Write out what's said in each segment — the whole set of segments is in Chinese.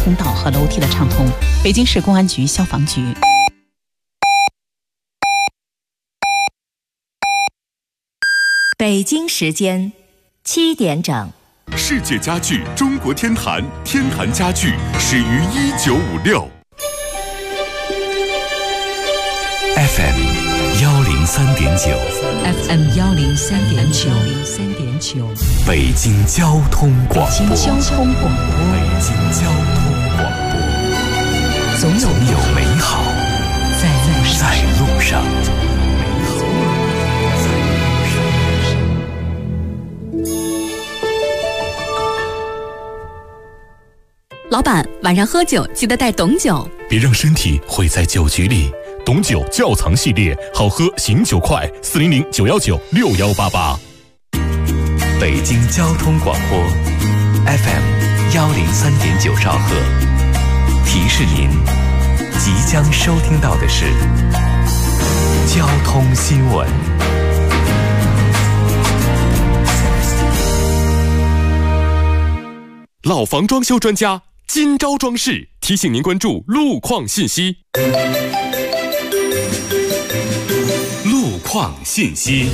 通道和楼梯的畅通。北京市公安局消防局。 北京时间7点整。 世界家具中国天坛，天坛家具始于1956。FM 103.9 FM 103.9 北京交通广播。 北京交通广播，总有美好在路上。 老板，晚上喝酒记得带董酒， 别让身体毁在酒局里。董酒窖藏系列，好喝醒酒快，400-919-6188。 北京交通广播 FM 103.9兆赫，提示您即将收听到的是交通新闻。 老房装修专家金招装饰提醒您关注路况信息。路况信息。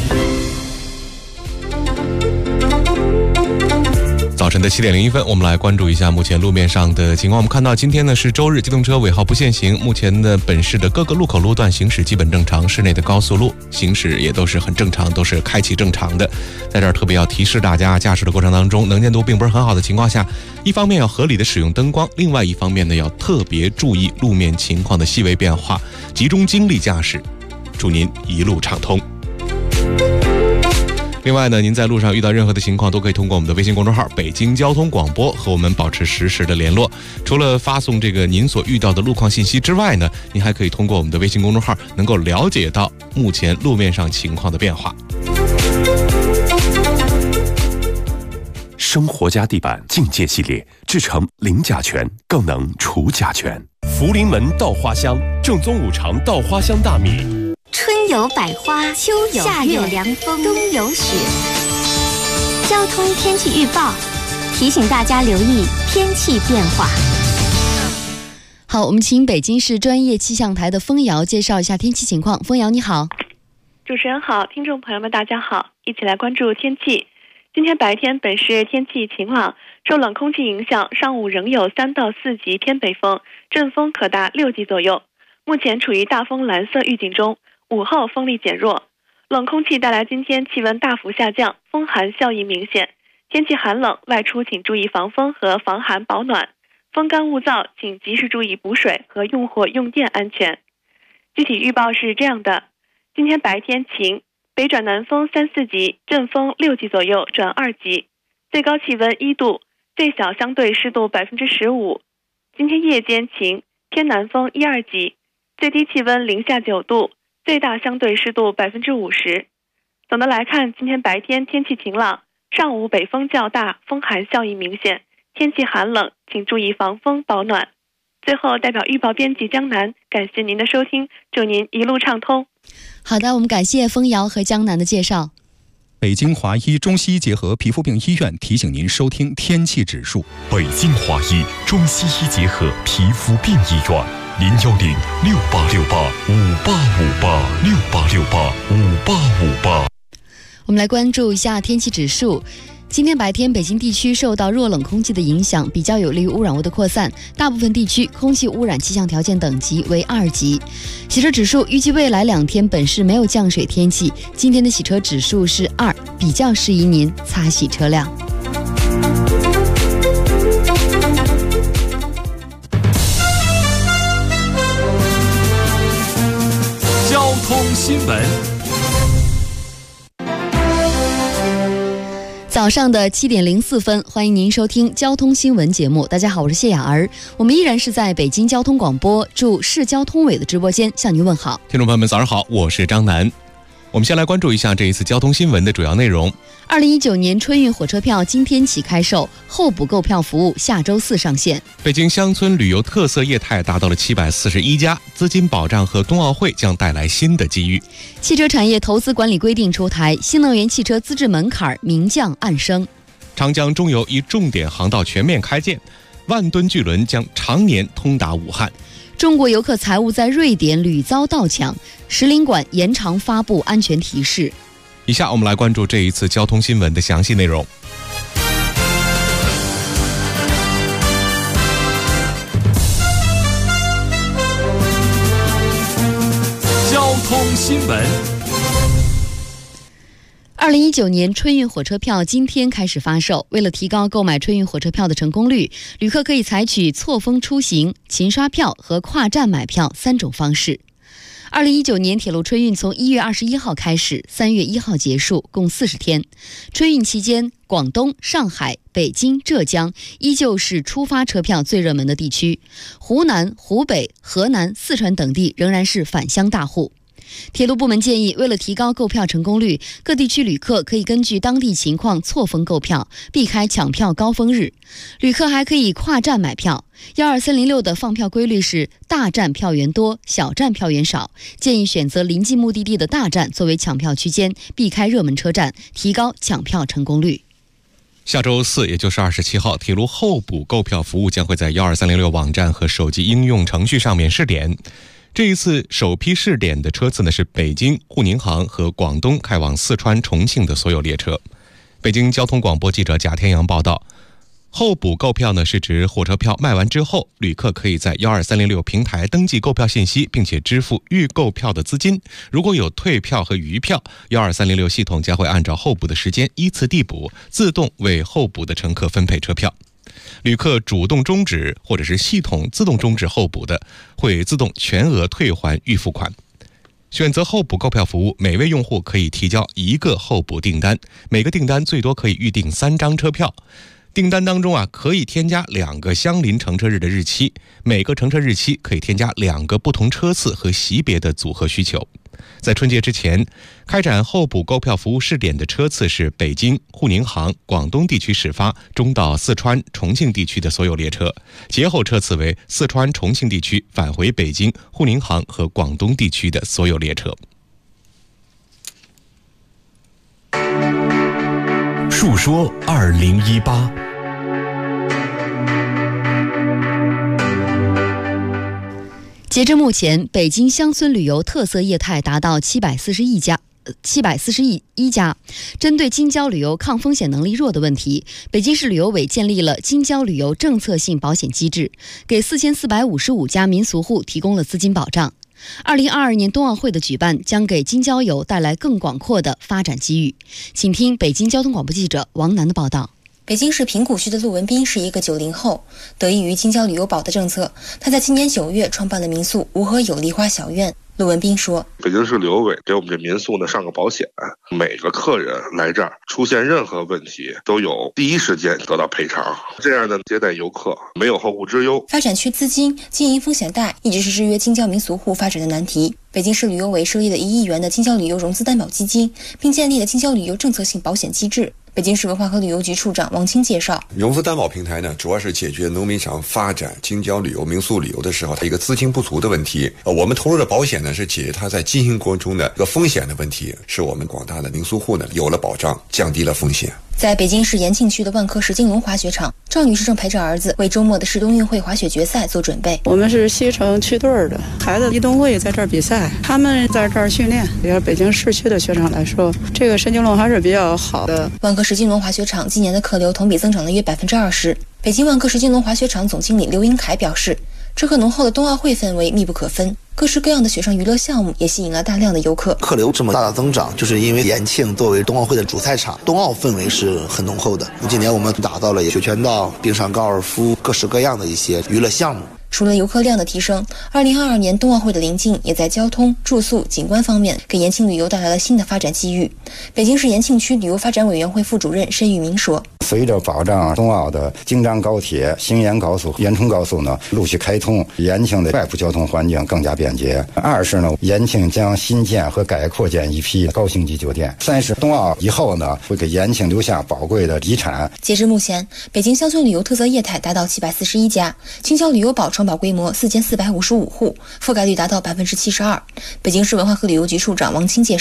早晨的7点01分，我们来关注一下目前路面上的情况。我们看到今天呢是周日，机动车尾号不限行。目前的本市的各个路口路段行驶基本正常，市内的高速路行驶也都是很正常，都是开启正常的。在这儿特别要提示大家，驾驶的过程当中能见度并不是很好的情况下，一方面要合理的使用灯光，另外一方面呢要特别注意路面情况的细微变化，集中精力驾驶，祝您一路畅通。另外呢，您在路上遇到任何的情况，都可以通过我们的微信公众号北京交通广播和我们保持实时的联络。除了发送这个您所遇到的路况信息之外呢，您还可以通过我们的微信公众号能够了解到目前路面上情况的变化。 生活家地板境界系列制成零甲醛，更能除甲醛。福临门稻花香，正宗五常稻花香大米。 春有百花，秋有夏有凉风，冬有雪。交通天气预报提醒大家留意天气变化。 好，我们请北京市专业气象台的封瑶介绍一下天气情况。封瑶你好。 主持人好，听众朋友们大家好，一起来关注天气。今天白天本市天气晴朗，受冷空气影响，上午仍有3到4级偏北风，阵风可达6级左右。目前处于大风蓝色预警中，午后风力减弱。冷空气带来今天气温大幅下降，风寒效应明显，天气寒冷，外出请注意防风和防寒保暖，风干物燥，请及时注意补水和用火用电安全。具体预报是这样的：今天白天晴，北转南风3、4级，阵风6级左右转2级，最高气温1度，最小相对湿度15%。今天夜间晴，偏南风1、2级，最低气温零下9度，最大相对湿度50%。总的来看，今天白天天气晴朗，上午北风较大，风寒效应明显，天气寒冷，请注意防风保暖。最后，代表预报编辑江南，感谢您的收听，祝您一路畅通。 好的，我们感谢封瑶和江南的介绍。 北京华医中西医结合皮肤病医院提醒您收听天气指数。 北京华医中西医结合皮肤病医院，010-6868-5858，6868-5858。 我们来关注一下天气指数。今天白天，北京地区受到弱冷空气的影响，比较有利于污染物的扩散，大部分地区空气污染气象条件等级为2级。洗车指数预计未来2天本市没有降水天气，今天的洗车指数是2，比较适宜您擦洗车辆。 交通新闻。 早上的7点04分，欢迎您收听交通新闻节目。大家好，我是谢雅儿，我们依然是在北京交通广播驻市交通委的直播间向您问好。 听众朋友们早上好，我是张楠。我们先来关注一下这一次交通新闻的主要内容。 2019年春运火车票今天起开售，候补购票服务下周4上线。 北京乡村旅游特色业态达到了741家，资金保障和冬奥会将带来新的机遇。 汽车产业投资管理规定出台，新能源汽车资质门槛明降暗升。 长江中游一重点航道全面开建。 万吨巨轮将常年通达武汉。 中国游客财物在瑞典屡遭盗抢，使领馆延长发布安全提示。 以下我们来关注这一次交通新闻的详细内容。 交通新闻。 2019年春运火车票今天开始发售。为了提高购买春运火车票的成功率，旅客可以采取错峰出行、勤刷票和跨站买票3种方式。2019年铁路春运从1月21号开始，3月1号结束，共40天。春运期间，广东、上海、北京、浙江依旧是出发车票最热门的地区，湖南、湖北、河南、四川等地仍然是返乡大户。铁路部门建议，为了提高购票成功率，各地区旅客可以根据当地情况错峰购票，避开抢票高峰日。旅客还可以跨站买票。12306的放票规律是大站票源多，小站票源少，建议选择临近目的地的大站作为抢票区间，避开热门车站，提高抢票成功率。 下周4，也就是27号，铁路候补购票服务将会在12306网站和手机应用程序上面试点。这一次首批试点的车次呢是北京、沪宁杭和广东开往四川、重庆的所有列车。北京交通广播记者贾天阳报道，候补购票呢是指火车票卖完之后，旅客可以在12306平台登记购票信息，并且支付预购票的资金。如果有退票和余票，12306系统将会按照候补的时间依次递补，自动为候补的乘客分配车票。旅客主动终止或者是系统自动终止候补的，会自动全额退还预付款。选择候补购票服务，每位用户可以提交1个候补订单，每个订单最多可以预订3张车票。订单当中可以添加2个相邻乘车日的日期，每个乘车日期可以添加2个不同车次和席别的组合需求。在春节之前开展候补购票服务试点的车次是北京、沪宁杭、广东地区始发中到四川、重庆地区的所有列车，节后车次为四川、重庆地区返回北京、沪宁杭和广东地区的所有列车。 述说2018。 截至目前，北京乡村旅游特色业态达到741家。针对京郊旅游抗风险能力弱的问题，北京市旅游委建立了京郊旅游政策性保险机制，给4455家民俗户提供了资金保障。2022年冬奥会的举办将给京郊游带来更广阔的发展机遇。请听北京交通广播记者王楠的报道。 北京市平谷区的陆文斌是一个90后，得益于京郊旅游保的政策，他在今年9月创办了民宿吴河有梨花小院。陆文斌说， 北京市旅游委给我们这民宿呢上个保险，每个客人来这儿出现任何问题都有第一时间得到赔偿，这样呢接待游客没有后顾之忧。 发展缺资金，经营风险大，一直是制约京郊民俗户发展的难题。北京市旅游委设立了1亿元的京郊旅游融资担保基金，并建立了京郊旅游政策性保险机制。北京市文化和旅游局处长王清介绍， 融资担保平台呢，主要是解决农民想发展京郊旅游、民宿旅游的时候，它一个资金不足的问题。我们投入的保险呢，是解决它在经营过程中的一个风险的问题，使我们广大的民宿户呢有了保障，降低了风险。 在北京市延庆区的万科石金龙滑雪场，赵女士正陪着儿子为周末的市冬运会滑雪决赛做准备。 我们是西城区队的孩子，运动会在这儿比赛，他们在这儿训练。比如北京市区的雪场来说，这个石金龙还是比较好的。 万科石金龙滑雪场今年的客流同比增长了约20%。北京万科石金龙滑雪场总经理刘英凯表示，这和浓厚的冬奥会氛围密不可分。各式各样的雪上娱乐项目也吸引了大量的游客。 客流这么大的增长，就是因为延庆作为冬奥会的主赛场，冬奥氛围是很浓厚的。今年我们打造了雪拳道、冰上高尔夫，各式各样的一些娱乐项目。 除了游客量的提升，2022年冬奥会的临近也在交通、住宿、景观方面给延庆旅游带来了新的发展机遇。北京市延庆区旅游发展委员会副主任申玉明说， 随着保障冬奥的京张高铁、兴延高速、延冲高速呢陆续开通，延庆的外部交通环境更加便捷。2是呢，延庆将新建和改扩建一批高星级酒店。3是冬奥以后呢，会给延庆留下宝贵的遗产。 截至目前，北京乡村旅游特色业态达到741家，京郊旅游保承保规模4455户，覆盖率达到72%。北京市文化和旅游局处长王清介绍，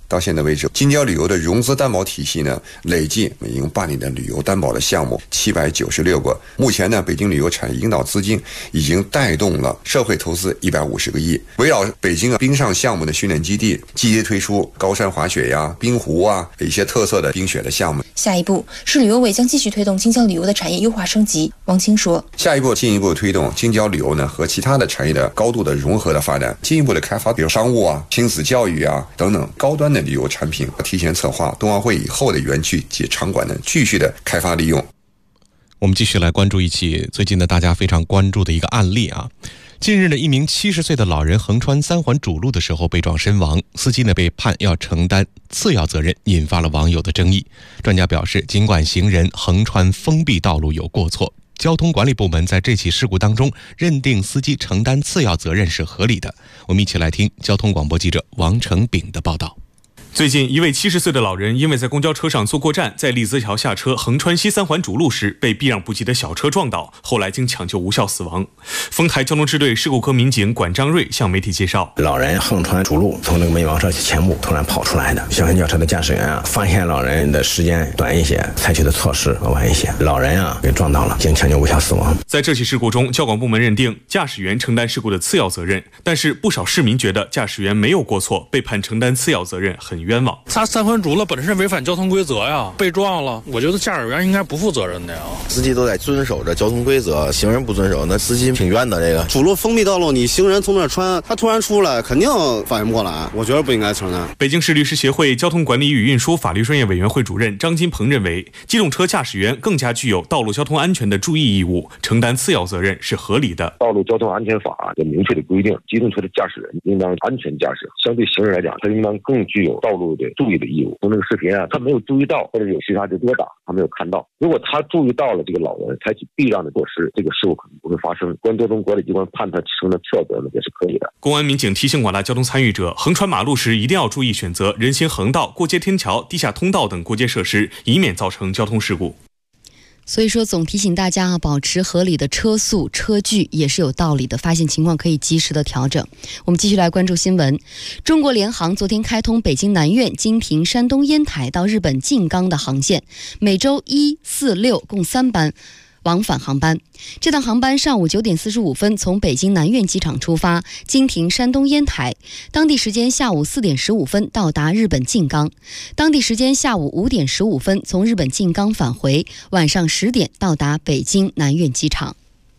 到现在为止，京郊旅游的融资担保体系呢，累计已经办理的旅游担保的项目796个。目前呢，北京旅游产业引导资金已经带动了社会投资150个亿。围绕北京冰上项目的训练基地，积极推出高山滑雪呀、冰湖啊一些特色的冰雪的项目。 下一步，市旅游委将继续推动京郊旅游的产业优化升级。王清说， 下一步进一步推动京郊旅游呢和其他的产业的高度的融合的发展，进一步的开发，比如商务啊、亲子教育啊等等高端的旅游产品，提前策划冬奥会以后的园区及场馆呢继续的开发利用。 我们继续来关注一起最近的大家非常关注的一个案例啊。近日呢，一名70岁的老人横穿3环主路的时候被撞身亡，司机呢被判要承担次要责任，引发了网友的争议。专家表示，尽管行人横穿封闭道路有过错，交通管理部门在这起事故当中认定司机承担次要责任是合理的。我们一起来听交通广播记者王成炳的报道。 最近，一位70岁的老人因为在公交车上坐过站，在荔枝桥下车横穿西3环主路时被避让不及的小车撞倒，后来经抢救无效死亡。丰台交通支队事故科民警管张瑞向媒体介绍， 老人横穿主路，从那个美王车前部突然跑出来的，小型轿车的驾驶员发现老人的时间短一些，采取的措施晚一些，老人被撞倒了，经抢救无效死亡。 在这起事故中，交管部门认定驾驶员承担事故的次要责任，但是不少市民觉得驾驶员没有过错，被判承担次要责任很冤枉。 他3环主了本身违反交通规则呀，被撞了，我觉得驾驶员应该不负责任的呀。 司机都在遵守着交通规则，行人不遵守，那司机挺冤的。这个主路封闭道路，你行人从那穿，他突然出来，肯定反应不过来，我觉得不应该承担。 北京市律师协会交通管理与运输法律专业委员会主任张金鹏认为，机动车驾驶员更加具有道路交通安全的注意义务，承担次要责任是合理的。 道路交通安全法有明确的规定，机动车的驾驶人应当安全驾驶，相对行人来讲，他应当更具有道路的注意的义务。从那个视频啊，他没有注意到，或者有其他的跌打，他没有看到。如果他注意到了这个老人，采取避让的措施，这个事故可能不会发生。关交通管理机关判他承担次要责任也是可以的。 公安民警提醒广大交通参与者，横穿马路时一定要注意选择人行横道、过街天桥、地下通道等过街设施，以免造成交通事故。 所以说，总提醒大家保持合理的车速、车距也是有道理的，发现情况可以及时的调整。我们继续来关注新闻。中国联航昨天开通北京南苑、经停山东烟台到日本静冈的航线，每周1、4、6共3班往返航班。这趟航班上午9点45分从北京南苑机场出发，经停山东烟台，当地时间下午4点15分到达日本静冈，当地时间下午5点15分从日本静冈返回，晚上10点到达北京南苑机场。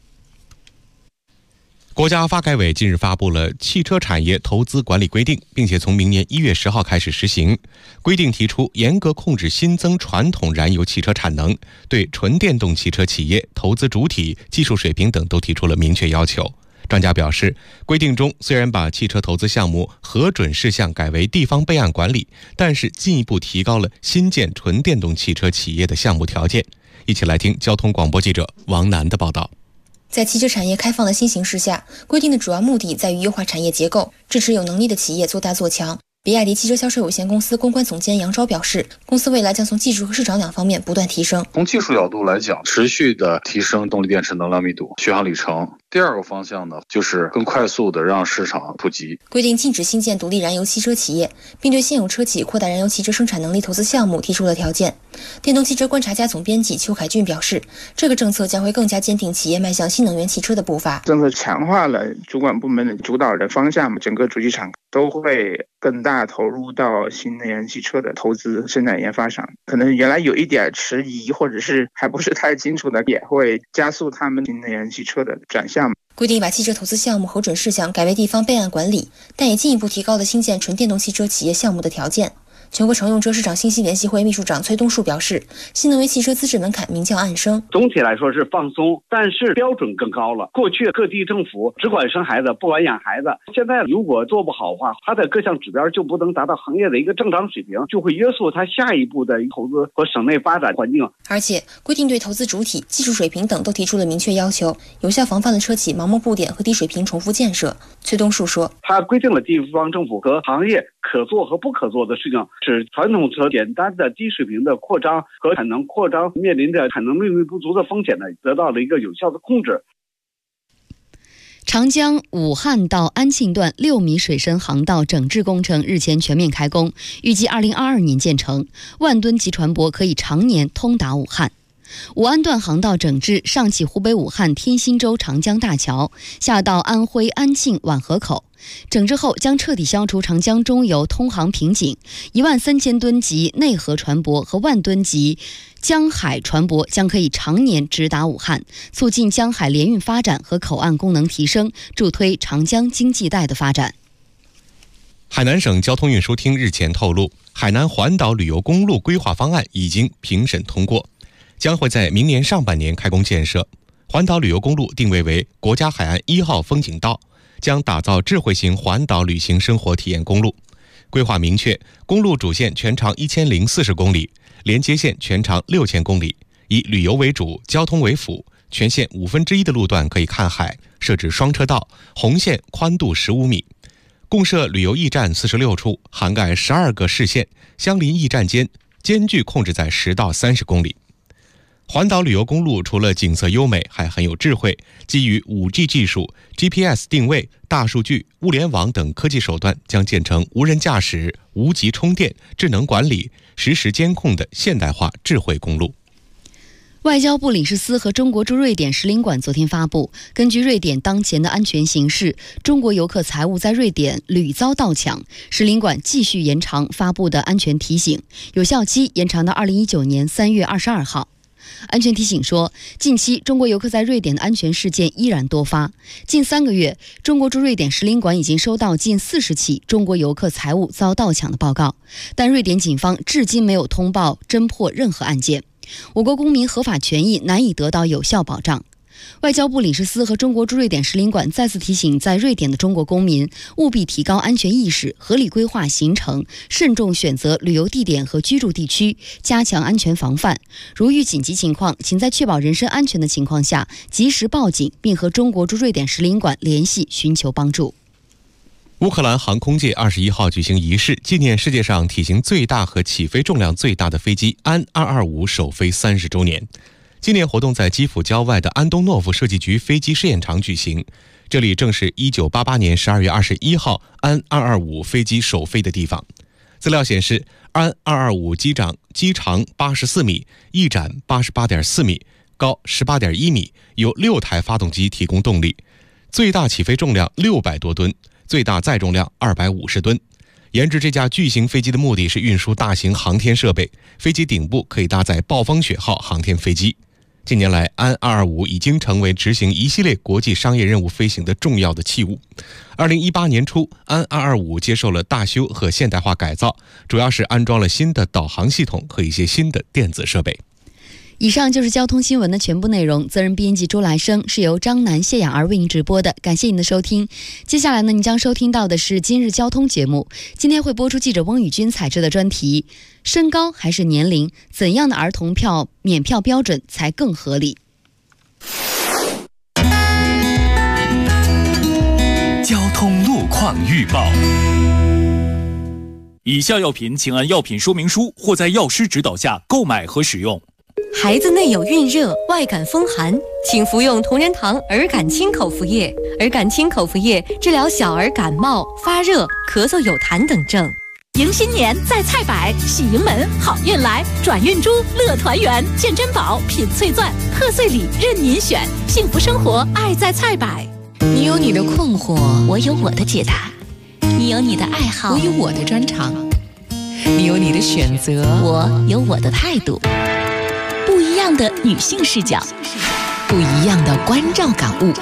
国家发改委近日发布了汽车产业投资管理规定，并且从明年1月10号开始实行。规定提出严格控制新增传统燃油汽车产能，对纯电动汽车企业、投资主体、技术水平等都提出了明确要求。专家表示，规定中虽然把汽车投资项目核准事项改为地方备案管理，但是进一步提高了新建纯电动汽车企业的项目条件。一起来听交通广播记者王楠的报道。 在汽车产业开放的新形势下，规定的主要目的在于优化产业结构，支持有能力的企业做大做强。比亚迪汽车销售有限公司公关总监杨钊表示，公司未来将从技术和市场两方面不断提升。 从技术角度来讲，持续的提升动力电池能量密度、续航里程。第二个方向呢，就是更快速的让市场普及。 规定禁止新建独立燃油汽车企业，并对现有车企扩大燃油汽车生产能力投资项目提出了条件。电动汽车观察家总编辑邱凯俊表示，这个政策将会更加坚定企业迈向新能源汽车的步伐。 政策强化了主管部门的主导的方向，整个主机厂都会更大投入到新能源汽车的投资、生产研发上。可能原来有一点迟疑，或者是还不是太清楚的，也会加速他们新能源汽车的转向。 规定把汽车投资项目核准事项改为地方备案管理，但也进一步提高了新建纯电动汽车企业项目的条件。全国乘用车市场信息联席会秘书长崔东树表示，新能源汽车资质门槛明降暗升， 总体来说是放松，但是标准更高了。过去各地政府只管生孩子不管养孩子，现在如果做不好的话，它的各项指标就不能达到行业的一个正常水平，就会约束它下一步的投资和省内发展环境。 而且规定对投资主体、技术水平等都提出了明确要求，有效防范了车企盲目布点和低水平重复建设。崔东树说， 它规定了地方政府和行业可做和不可做的事情，使传统车简单的低水平的扩张和产能扩张面临着产能利润不足的风险呢，得到了一个有效的控制。 长江武汉到安庆段6米水深航道整治工程日前全面开工，预计2022年建成，万吨级船舶可以常年通达武汉。武安段航道整治上起湖北武汉天心洲长江大桥，下到安徽安庆皖河口。整治后将彻底消除长江中游通航瓶颈，13000吨级内河船舶和10000吨级江海船舶将可以常年直达武汉，促进江海联运发展和口岸功能提升，助推长江经济带的发展。 海南省交通运输厅日前透露，海南环岛旅游公路规划方案已经评审通过，将会在明年上半年开工建设。环岛旅游公路定位为国家海岸1号风景道，将打造智慧型环岛旅行生活体验公路。规划明确，公路主线全长1040公里，连接线全长6000公里，以旅游为主，交通为辅，全线1/5的路段可以看海，设置双车道，红线宽度15米。共设旅游驿站46处，涵盖12个市县，相邻驿站间距控制在10到30公里。环岛旅游公路除了景色优美，还很有智慧，基于 5G 技术、GPS 定位、大数据、物联网等科技手段，将建成无人驾驶、无极充电、智能管理、实时监控的现代化智慧公路。 外交部领事司和中国驻瑞典使领馆昨天发布，根据瑞典当前的安全形势，中国游客财物在瑞典屡遭盗抢，使领馆继续延长发布的安全提醒，有效期延长到2019年3月22号。安全提醒说，近期中国游客在瑞典的安全事件依然多发。近3个月，中国驻瑞典使领馆已经收到近40起中国游客财物遭盗抢的报告，但瑞典警方至今没有通报侦破任何案件。我国公民合法权益难以得到有效保障。外交部领事司和中国驻瑞典使领馆再次提醒在瑞典的中国公民，务必提高安全意识，合理规划行程，慎重选择旅游地点和居住地区，加强安全防范。如遇紧急情况，请在确保人身安全的情况下及时报警，并和中国驻瑞典使领馆联系寻求帮助。 乌克兰航空界21号举行仪式，纪念世界上体型最大和起飞重量最大的飞机安225首飞30周年。纪念活动在基辅郊外的安东诺夫设计局飞机试验场举行，这里正是1988年12月21号安225飞机首飞的地方。资料显示，安225机长84米，翼展88.4米，高18.1米，有6台发动机提供动力，最大起飞重量600多吨，最大载重量250吨。研制这架巨型飞机的目的是运输大型航天设备，飞机顶部可以搭载暴风雪号航天飞机。近年来，安225已经成为执行一系列国际商业任务飞行的重要的器物。2018年初，安225接受了大修和现代化改造，主要是安装了新的导航系统和一些新的电子设备。 以上就是交通新闻的全部内容，责任编辑周来生，是由张楠、谢雅儿为您直播的，感谢您的收听。接下来呢，您将收听到的是今日交通节目，今天会播出记者翁宇君采制的专题：身高还是年龄？怎样的儿童票免票标准才更合理？ 交通路况预报。 以下药品请按药品说明书或在药师指导下购买和使用。 孩子内有孕热、外感风寒，请服用同仁堂儿感清口服液。儿感清口服液治疗小儿感冒、发热、咳嗽有痰等症。 迎新年在菜百，喜迎门好运来，转运珠乐团圆，见珍宝品翠钻，贺岁礼任您选，幸福生活爱在菜百。 你有你的困惑，我有我的解答；你有你的爱好，我有我的专长；你有你的选择，我有我的态度。不一样的女性视角，不一样的关照感悟。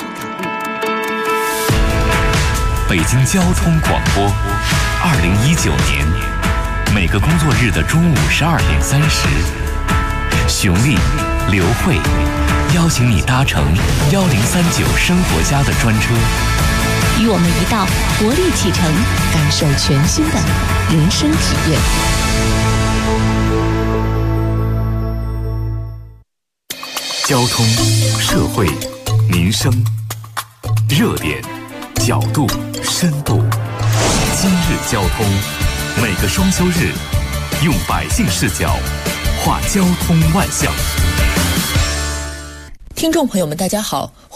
北京交通广播，2019年每个工作日的中午12点30，熊丽、刘慧邀请你搭乘1039生活家的专车， 与我们一道活力启程，感受全新的人生体验。 交通、社会、民生，热点、角度、深度。今日交通，每个双休日，用百姓视角画交通万象。 听众朋友们，大家好，欢迎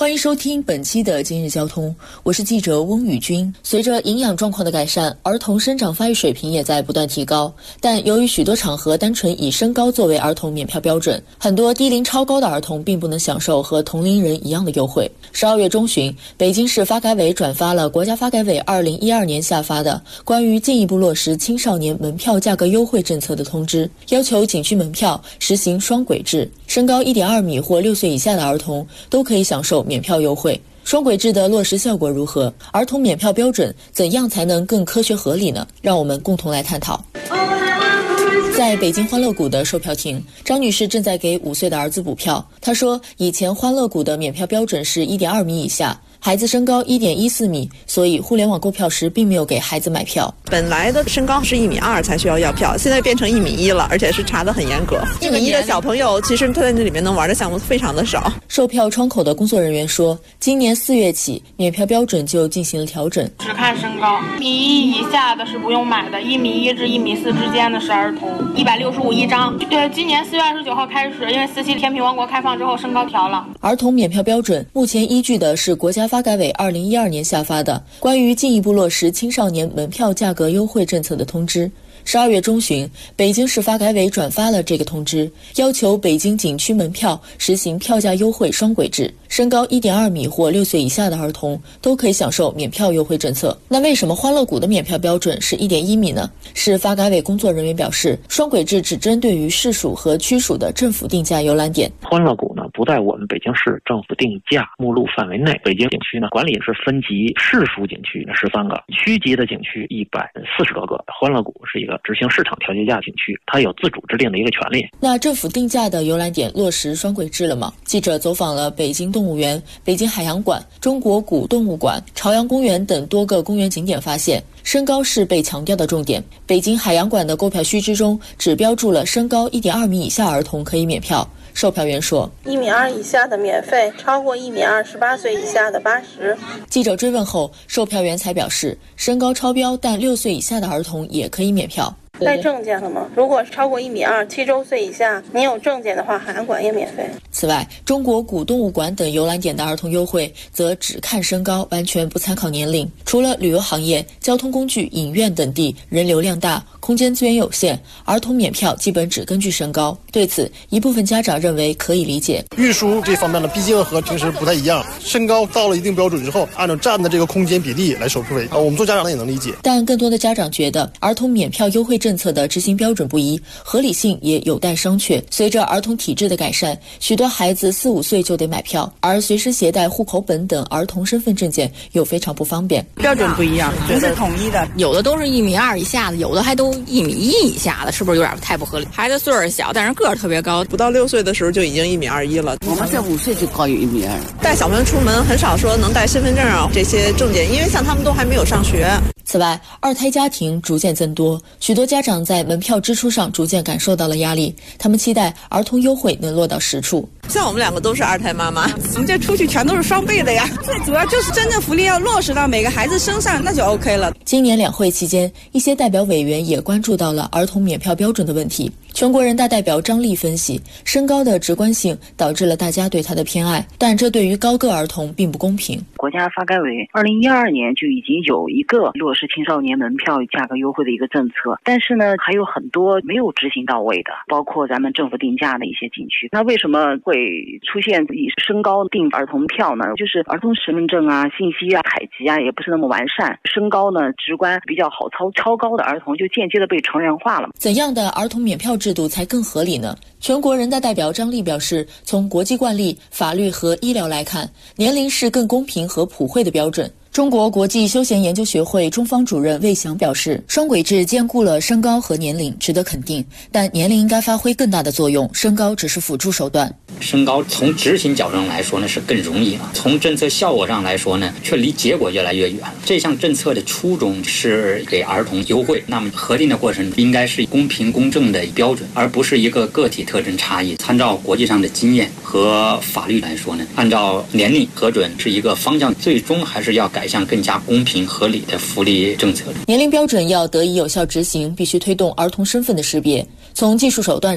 欢迎收听本期的今日交通，我是记者翁宇君。随着营养状况的改善，儿童生长发育水平也在不断提高，但由于许多场合单纯以身高作为儿童免票标准，很多低龄超高的儿童并不能享受和同龄人一样的优惠。12月中旬，北京市发改委转发了国家发改委2012年下发的关于进一步落实青少年门票价格优惠政策的通知，要求景区门票实行双轨制，身高1.2米或6岁以下的儿童都可以享受免票优惠。双轨制的落实效果如何？儿童免票标准怎样才能更科学合理呢？让我们共同来探讨。在北京欢乐谷的售票亭，张女士正在给5岁的儿子补票。她说，以前欢乐谷的免票标准是1.2米以下，孩子身高1.14米，所以互联网购票时并没有给孩子买票。 本来的身高是1.2米才需要票，现在变成1.1米了，而且是查得很严格。1.1米的小朋友其实他在这里面能玩的项目非常的少。 售票窗口的工作人员说，今年4月起，免票标准就进行了调整， 只看身高，1.1米以下的是不用买的，1.1米至1.4米之间的是儿童，165一张。对，今年4月29号开始，因为4期甜品王国开放之后，身高调了。 儿童免票标准目前依据的是国家发改委2012年下发的关于进一步落实青少年门票价格优惠政策的通知。12月中旬，北京市发改委转发了这个通知，要求北京景区门票实行票价优惠双轨制，身高1.2米或6岁以下的儿童都可以享受免票优惠政策。那为什么欢乐谷的免票标准是1.1米呢？市发改委工作人员表示，双轨制只针对于市属和区属的政府定价游览点。 欢乐谷呢不在我们北京市政府定价目录范围内。北京景区呢管理是分级市属景区13个，区级的景区140多个。欢乐谷是一个执行市场调节价景区，它有自主制定的一个权利。 那政府定价的游览点落实双轨制了吗？记者走访了北京动物园、北京海洋馆、中国古动物馆、朝阳公园等多个公园景点，发现身高是被强调的重点。北京海洋馆的购票须知中只标注了身高1.2米以下儿童可以免票。售票员说 ，1.2米以下的免费，超过1.2米18岁以下的80。 记者追问后，售票员才表示，身高超标但6岁以下的儿童也可以免票。 带证件了吗？如果超过1.2米7周岁以下，你有证件的话，海洋馆也免费。 此外，中国古动物馆等游览点的儿童优惠则只看身高，完全不参考年龄。除了旅游行业、交通工具、影院等地人流量大、空间资源有限，儿童免票基本只根据身高。对此，一部分家长认为可以理解。 运输这方面呢，毕竟和平时不太一样，身高到了一定标准之后，按照占的这个空间比例来收费。我们做家长的也能理解。 但更多的家长觉得，儿童免票优惠政策的执行标准不一，合理性也有待商榷。随着儿童体质的改善，许多孩子4、5岁就得买票，而随身携带户口本等儿童身份证件又非常不方便。 标准不一样，不是统一的， 有的都是1.2米以下的，有的还都1.1米以下的，是不是有点太不合理？孩子岁数小，但是个儿特别高， 不到6岁的时候就已经1.21米了。 我们这5岁就高于1.2米。 带小朋友出门很少说能带身份证啊这些证件，因为像他们都还没有上学。 此外，二胎家庭逐渐增多，许多家长在门票支出上逐渐感受到了压力，他们期待儿童优惠能落到实处。 像我们2个都是2胎妈妈， 我们这出去全都是双倍的呀。最主要就是真正福利要落实到每个孩子身上，那就 OK 了。 今年两会期间，一些代表委员也关注到了儿童免票标准的问题。全国人大代表张丽分析，身高的直观性导致了大家对他的偏爱，但这对于高个儿童并不公平。 国家发改委2012年就已经有一个落实青少年门票价格优惠的一个政策，但是呢，还有很多没有执行到位的，包括咱们政府定价的一些景区。那为什么会出现以身高定儿童票呢？就是儿童身份证啊、信息啊、采集啊也不是那么完善，身高呢直观比较好超高的儿童就间接的被成人化了。 怎样的儿童免票制度才更合理呢？全国人大代表张丽表示，从国际惯例、法律和医疗来看，年龄是更公平和普惠的标准。中国国际休闲研究学会中方主任魏翔表示，双轨制兼顾了身高和年龄，值得肯定，但年龄应该发挥更大的作用，身高只是辅助手段。 身高从执行角度上来说呢是更容易了，从政策效果上来说呢却离结果越来越远了。这项政策的初衷是给儿童优惠，那么核定的过程应该是公平公正的标准，而不是一个个体特征差异。参照国际上的经验和法律来说呢，按照年龄核准是一个方向，最终还是要改向更加公平合理的福利政策。 年龄标准要得以有效执行，必须推动儿童身份的识别。从技术手段上，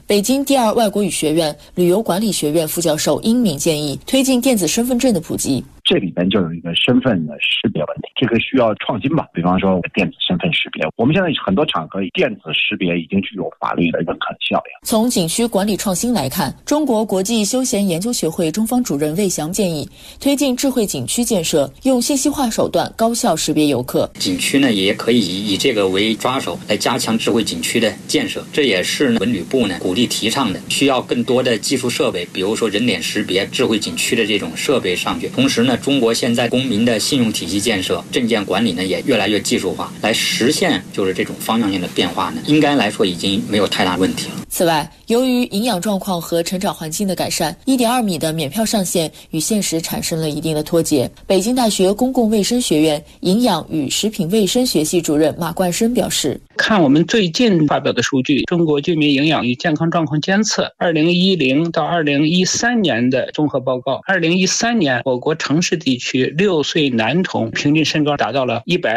北京第二外国语学院旅游管理学院副教授殷敏建议，推进电子身份证的普及。 这里边就有一个身份的识别问题，这个需要创新吧。比方说电子身份识别，我们现在很多场合电子识别已经具有法律的认可效应。 从景区管理创新来看，中国国际休闲研究学会中方主任魏翔建议，推进智慧景区建设，用信息化手段高效识别游客。 景区呢也可以以这个为抓手，来加强智慧景区的建设。这也是文旅部呢鼓励提倡的，需要更多的技术设备，比如说人脸识别、智慧景区的这种设备上去。同时呢，中国现在公民的信用体系建设、证件管理呢也越来越技术化，来实现就是这种方向性的变化呢，应该来说已经没有太大问题了。 此外，由于营养状况和成长环境的改善，1.2米的免票上限与现实产生了一定的脱节。北京大学公共卫生学院营养与食品卫生学系主任马冠生表示， 看我们最近发表的数据，中国居民营养与健康状况监测2010到2013年的综合报告，2013年我国城市地区6岁男童平均身高达到了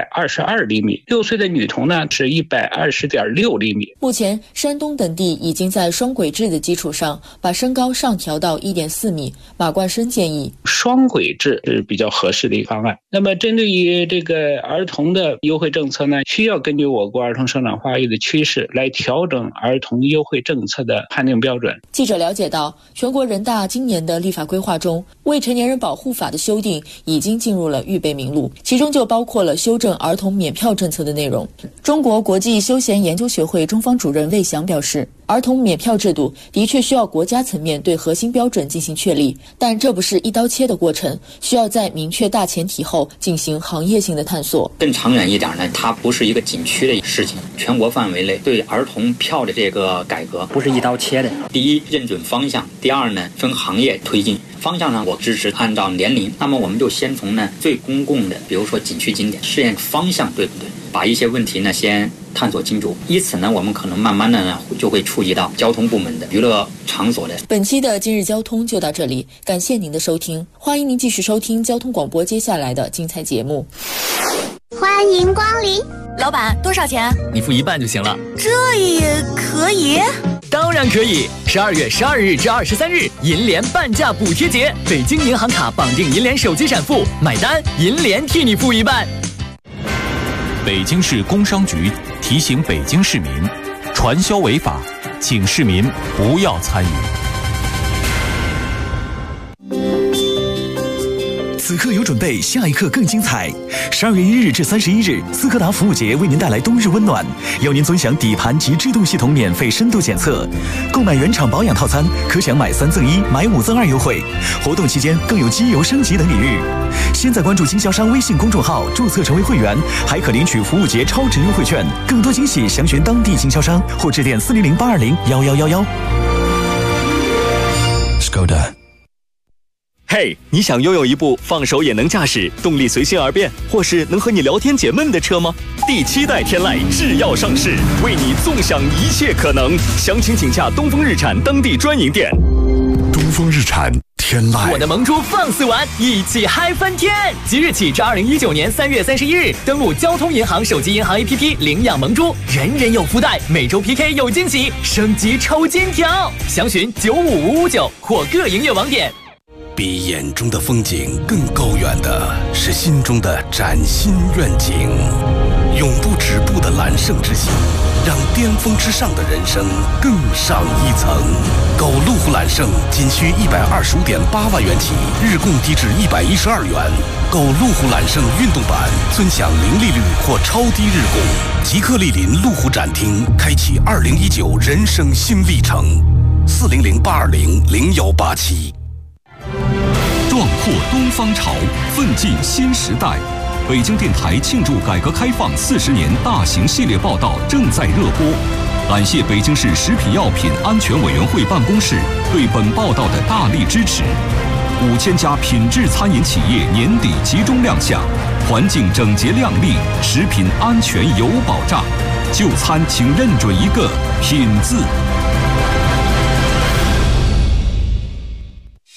122厘米，6岁的女童呢是120.6厘米。 目前山东等地已经在双轨制的基础上把身高上调到1.4米。马冠生建议， 双轨制是比较合适的一个方案。那么针对于这个儿童的优惠政策呢，需要根据我国儿童生长发育的趋势来调整儿童优惠政策的判定标准。 记者了解到，全国人大今年的立法规划中，未成年人保护法的修订已经进入了预备名录，其中就包括了修正儿童免票政策的内容。中国国际休闲研究学会中方主任魏翔表示，儿童免票制度的确需要国家层面对核心标准进行确立，但这不是一刀切的过程，需要在明确大前提后进行行业性的探索。 更长远一点呢，它不是一个景区的事情，全国范围内对儿童票的这个改革不是一刀切的。第一，认准方向；第二呢，分行业推进。方向呢，我支持按照年龄，那么我们就先从呢最公共的，比如说景区景点试验方向对不对，把一些问题呢先探索清楚，以此呢我们可能慢慢的呢就会触及到交通部门的娱乐场所的。 本期的今日交通就到这里，感谢您的收听，欢迎您继续收听交通广播接下来的精彩节目。 欢迎光临， 老板多少钱？ 你付一半就行了。 这也可以？ 当然可以！12月12日至23日，银联半价补贴节，北京银行卡绑定银联手机闪付，买单银联替你付一半。北京市工商局提醒北京市民，传销违法，请市民不要参与。 此刻有准备，下一刻更精彩。12月1日至31日，斯柯达服务节为您带来冬日温暖，邀您尊享底盘及制动系统免费深度检测，购买原厂保养套餐可享买3赠1、买5赠2优惠，活动期间更有机油升级等礼遇。现在关注经销商微信公众号，注册成为会员，还可领取服务节超值优惠券，更多惊喜详询当地经销商或致电400-820-1111。Skoda。 嘿，你想拥有一部放手也能驾驶、动力随心而变，或是能和你聊天解闷的车吗？第7代天籁制药上市，为你纵享一切可能。详情请洽东风日产当地专营店。 东风日产天籁， 我的萌猪放肆玩，一起嗨翻天！即日起至2019年3月31日，登录交通银行手机银行 APP 领养萌猪，人人有福袋，每周 PK 有惊喜，升级抽金条。详询95559或各营业网点。 比眼中的风景更高远的是心中的崭新愿景，永不止步的揽胜之心，让巅峰之上的人生更上一层。购路虎揽胜仅需125.8万元起，日供低至112元。购路虎揽胜运动版，尊享零利率或超低日供。即刻莅临路虎展厅，开启2019人生新历程。400-820-0187。 壮阔东方潮，奋进新时代。北京电台庆祝改革开放40年大型系列报道正在热播。感谢北京市食品药品安全委员会办公室对本报道的大力支持。5000家品质餐饮企业年底集中亮相，环境整洁亮丽，食品安全有保障。就餐请认准一个品字。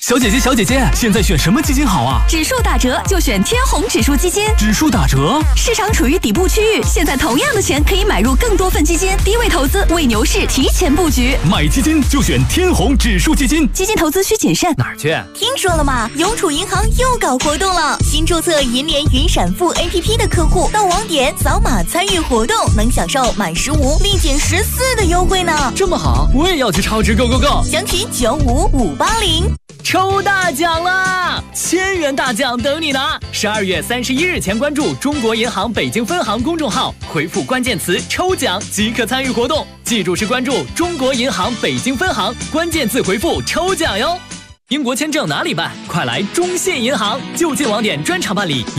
小姐姐，现在选什么基金好啊？ 指数打折就选天弘指数基金。 指数打折？ 市场处于底部区域，现在同样的钱可以买入更多份基金，低位投资，为牛市提前布局。 买基金就选天弘指数基金。 基金投资需谨慎。 哪儿去？ 听说了吗？邮储银行又搞活动了，新注册银联云闪付 APP 的客户到网点扫码参与活动，能享受满15立减14的优惠呢。 这么好，我也要去超值 Go！ 详情95580。 抽大奖啦！1000元大奖等你拿！12月31日前关注中国银行北京分行公众号，回复关键词“抽奖”即可参与活动。记住是关注中国银行北京分行，关键字回复“抽奖”哟。英国签证哪里办？快来中信银行，就近网点专场办理。